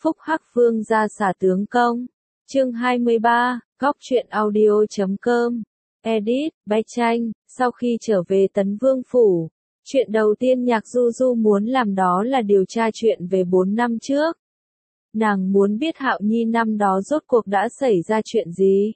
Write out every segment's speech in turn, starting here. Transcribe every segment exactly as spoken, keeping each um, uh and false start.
Phúc Hắc Vương ra xả tướng công. Chương hai mươi ba, Góc truyện audio.com. Edit, Bách Tranh. Sau khi trở về Tấn Vương Phủ, chuyện đầu tiên Nhạc Du Du muốn làm đó là điều tra chuyện về bốn năm trước. Nàng muốn biết Hạo Nhi năm đó rốt cuộc đã xảy ra chuyện gì.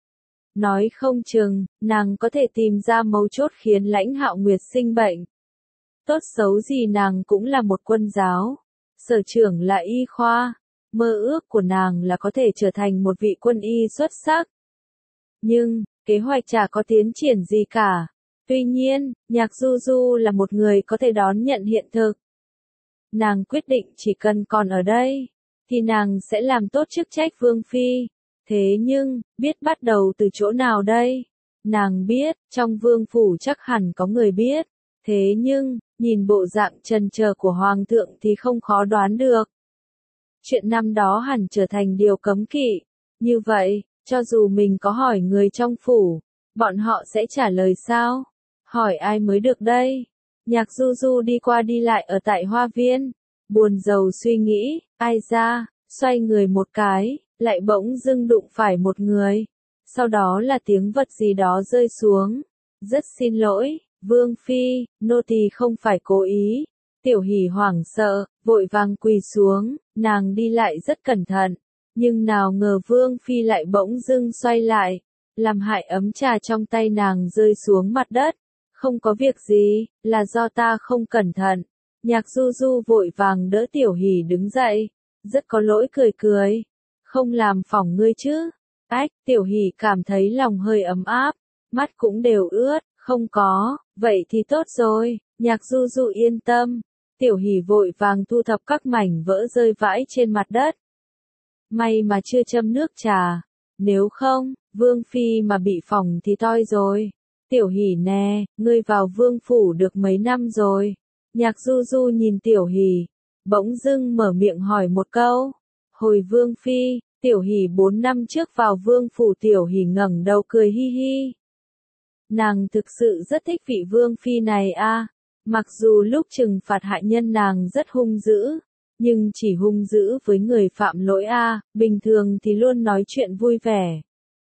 Nói không chừng, nàng có thể tìm ra mấu chốt khiến Lãnh Hạo Nguyệt sinh bệnh. Tốt xấu gì nàng cũng là một quân giáo, sở trưởng là y khoa, mơ ước của nàng là có thể trở thành một vị quân y xuất sắc. Nhưng, kế hoạch chả có tiến triển gì cả. Tuy nhiên, Nhạc Du Du là một người có thể đón nhận hiện thực. Nàng quyết định chỉ cần còn ở đây, thì nàng sẽ làm tốt chức trách vương phi. Thế nhưng, biết bắt đầu từ chỗ nào đây? Nàng biết, trong vương phủ chắc hẳn có người biết. Thế nhưng, nhìn bộ dạng chần chờ của hoàng thượng thì không khó đoán được. Chuyện năm đó hẳn trở thành điều cấm kỵ. Như vậy, cho dù mình có hỏi người trong phủ, bọn họ sẽ trả lời sao? Hỏi ai mới được đây? Nhạc Du Du đi qua đi lại ở tại hoa viên, buồn rầu suy nghĩ, ai ra, xoay người một cái, lại bỗng dưng đụng phải một người. Sau đó là tiếng vật gì đó rơi xuống. Rất xin lỗi, Vương Phi, nô tỳ không phải cố ý. Tiểu Hỷ hoảng sợ, vội vàng quỳ xuống, nàng đi lại rất cẩn thận. Nhưng nào ngờ Vương Phi lại bỗng dưng xoay lại, làm hại ấm trà trong tay nàng rơi xuống mặt đất. Không có việc gì, là do ta không cẩn thận. Nhạc Du Du vội vàng đỡ Tiểu Hỷ đứng dậy, rất có lỗi cười cười. Không làm phỏng ngươi chứ? Ách, Tiểu Hỷ cảm thấy lòng hơi ấm áp, mắt cũng đều ướt, không có, vậy thì tốt rồi. Nhạc Du Du yên tâm. Tiểu Hỷ vội vàng thu thập các mảnh vỡ rơi vãi trên mặt đất. May mà chưa châm nước trà, nếu không, Vương Phi mà bị phỏng thì toi rồi. Tiểu Hỷ nè, ngươi vào vương phủ được mấy năm rồi? Nhạc Du Du nhìn Tiểu Hỷ, bỗng dưng mở miệng hỏi một câu. Hồi Vương Phi, Tiểu Hỷ bốn năm trước vào vương phủ. Tiểu Hỷ ngẩng đầu cười hi hi. Nàng thực sự rất thích vị Vương Phi này a. Mặc dù lúc trừng phạt hại nhân nàng rất hung dữ, nhưng chỉ hung dữ với người phạm lỗi a, bình thường thì luôn nói chuyện vui vẻ.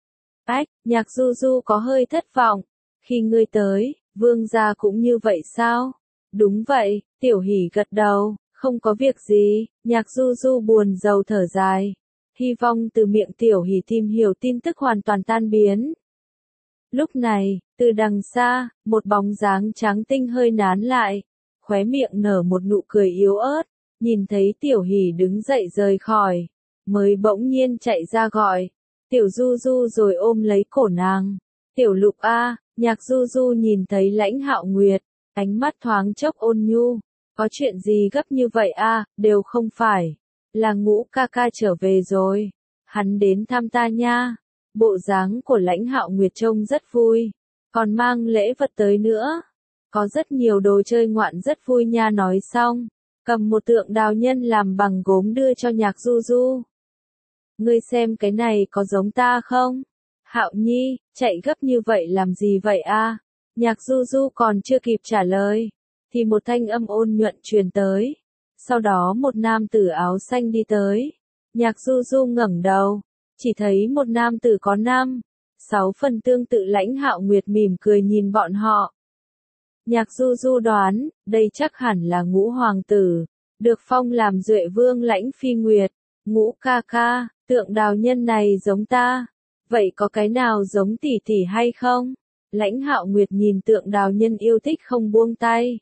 Ách, Nhạc Du Du có hơi thất vọng. Khi ngươi tới, vương gia cũng như vậy sao? Đúng vậy, Tiểu Hỷ gật đầu, không có việc gì. Nhạc Du Du buồn rầu thở dài. Hy vọng từ miệng Tiểu Hỷ tìm hiểu tin tức hoàn toàn tan biến. Lúc này, từ đằng xa, một bóng dáng trắng tinh hơi nán lại, khóe miệng nở một nụ cười yếu ớt, nhìn thấy Tiểu Hỷ đứng dậy rời khỏi, mới bỗng nhiên chạy ra gọi, Tiểu Du Du rồi ôm lấy cổ nàng. Tiểu Lục a. Nhạc Du Du nhìn thấy Lãnh Hạo Nguyệt, ánh mắt thoáng chốc ôn nhu, có chuyện gì gấp như vậy a? Đều không phải, là Ngũ ca ca trở về rồi, hắn đến thăm ta nha. Bộ dáng của Lãnh Hạo Nguyệt trông rất vui, còn mang lễ vật tới nữa. Có rất nhiều đồ chơi ngoạn rất vui nha. Nói xong, cầm một tượng đào nhân làm bằng gốm đưa cho Nhạc Du Du. Ngươi xem cái này có giống ta không? Hạo Nhi, chạy gấp như vậy làm gì vậy a? Nhạc Du Du còn chưa kịp trả lời, thì một thanh âm ôn nhuận truyền tới. Sau đó một nam tử áo xanh đi tới. Nhạc Du Du ngẩng đầu, chỉ thấy một nam tử có năm, sáu phần tương tự Lãnh Hạo Nguyệt, mỉm cười nhìn bọn họ. Nhạc Du Du đoán, đây chắc hẳn là Ngũ hoàng tử, được phong làm Duệ Vương Lãnh Phi Nguyệt. Ngũ ca ca, tượng đào nhân này giống ta, vậy có cái nào giống tỷ tỷ hay không? Lãnh Hạo Nguyệt nhìn tượng đào nhân yêu thích không buông tay,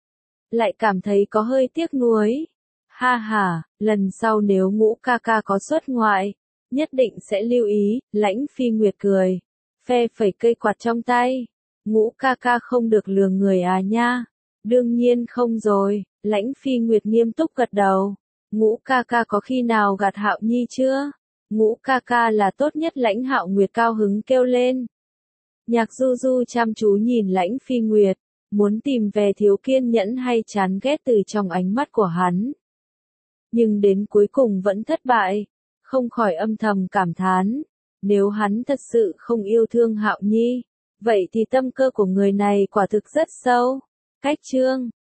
lại cảm thấy có hơi tiếc nuối. Ha ha, lần sau nếu Ngũ ca ca có xuất ngoại, nhất định sẽ lưu ý. Lãnh Phi Nguyệt cười, phe phẩy cây quạt trong tay. Ngũ ca ca không được lừa người à nha? Đương nhiên không rồi. Lãnh Phi Nguyệt nghiêm túc gật đầu. Ngũ ca ca có khi nào gạt Hạo Nhi chưa? Ngũ ca ca là tốt nhất. Lãnh Hạo Nguyệt cao hứng kêu lên. Nhạc Du Du chăm chú nhìn Lãnh Phi Nguyệt, muốn tìm về thiếu kiên nhẫn hay chán ghét từ trong ánh mắt của hắn. Nhưng đến cuối cùng vẫn thất bại, không khỏi âm thầm cảm thán, nếu hắn thật sự không yêu thương Hạo Nhi, vậy thì tâm cơ của người này quả thực rất sâu. Cách chương